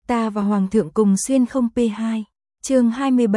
Ta và Hoàng thượng cùng xuyên không P2. Chương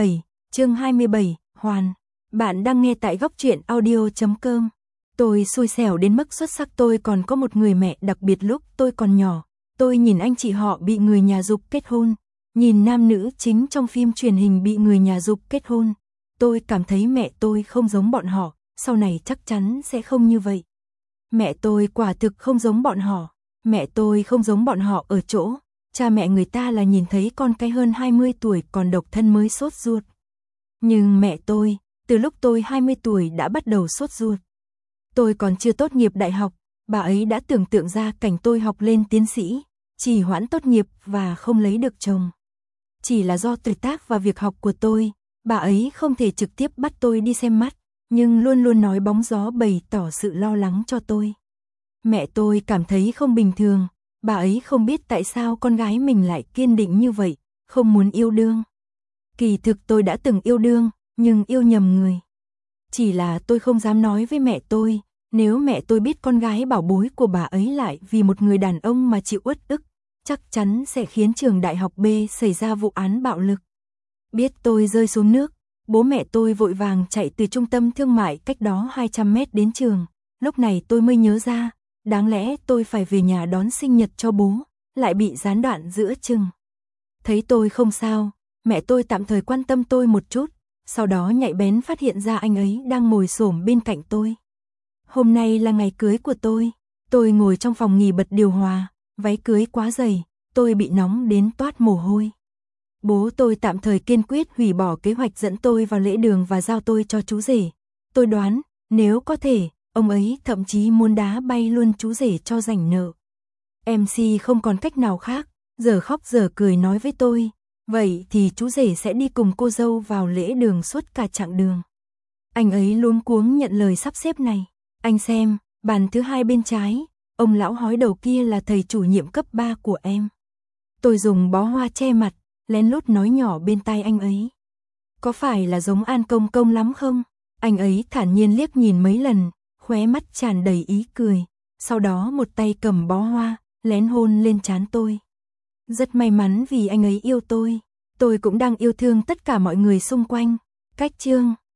27, Hoàn. Bạn đang nghe tại góc truyện audio.com. Tôi xui xẻo đến mức xuất sắc, tôi còn có một người mẹ đặc biệt. Lúc tôi còn nhỏ, tôi nhìn anh chị họ bị người nhà giục kết hôn, nhìn nam nữ chính trong phim truyền hình bị người nhà giục kết hôn. Tôi cảm thấy mẹ tôi không giống bọn họ, sau này chắc chắn sẽ không như vậy. Mẹ tôi quả thực không giống bọn họ. Mẹ tôi không giống bọn họ ở chỗ, cha mẹ người ta là nhìn thấy con cái hơn 20 tuổi còn độc thân mới sốt ruột. Nhưng mẹ tôi, từ lúc tôi 20 tuổi đã bắt đầu sốt ruột. Tôi còn chưa tốt nghiệp đại học, bà ấy đã tưởng tượng ra cảnh tôi học lên tiến sĩ, trì hoãn tốt nghiệp và không lấy được chồng. Chỉ là do tuổi tác và việc học của tôi, bà ấy không thể trực tiếp bắt tôi đi xem mắt, nhưng luôn luôn nói bóng gió bày tỏ sự lo lắng cho tôi. Mẹ tôi cảm thấy không bình thường, bà ấy không biết tại sao con gái mình lại kiên định như vậy, không muốn yêu đương. Kỳ thực tôi đã từng yêu đương, nhưng yêu nhầm người. Chỉ là tôi không dám nói với mẹ tôi, nếu mẹ tôi biết con gái bảo bối của bà ấy lại vì một người đàn ông mà chịu uất ức, chắc chắn sẽ khiến trường đại học B xảy ra vụ án bạo lực. Biết tôi rơi xuống nước, bố mẹ tôi vội vàng chạy từ trung tâm thương mại cách đó 200 mét đến trường. Lúc này tôi mới nhớ ra, đáng lẽ tôi phải về nhà đón sinh nhật cho bố, lại bị gián đoạn giữa chừng. Thấy tôi không sao, mẹ tôi tạm thời quan tâm tôi một chút, sau đó nhạy bén phát hiện ra anh ấy đang ngồi xổm bên cạnh tôi. Hôm nay là ngày cưới của tôi ngồi trong phòng nghỉ bật điều hòa, váy cưới quá dày, tôi bị nóng đến toát mồ hôi. Bố tôi tạm thời kiên quyết hủy bỏ kế hoạch dẫn tôi vào lễ đường và giao tôi cho chú rể. Tôi đoán, nếu có thể, ông ấy thậm chí muốn đá bay luôn chú rể cho rảnh nợ. MC không còn cách nào khác, giờ khóc giờ cười nói với tôi, vậy thì chú rể sẽ đi cùng cô dâu vào lễ đường suốt cả chặng đường. Anh ấy luống cuống nhận lời sắp xếp này. Anh xem, bàn thứ hai bên trái, ông lão hói đầu kia là thầy chủ nhiệm cấp 3 của em. Tôi dùng bó hoa che mặt, lén lút nói nhỏ bên tai anh ấy. Có phải là giống An Công Công lắm không? Anh ấy thản nhiên liếc nhìn mấy lần, khóe mắt tràn đầy ý cười, sau đó một tay cầm bó hoa, lén hôn lên trán tôi. Rất may mắn vì anh ấy yêu tôi cũng đang yêu thương tất cả mọi người xung quanh. Cách chương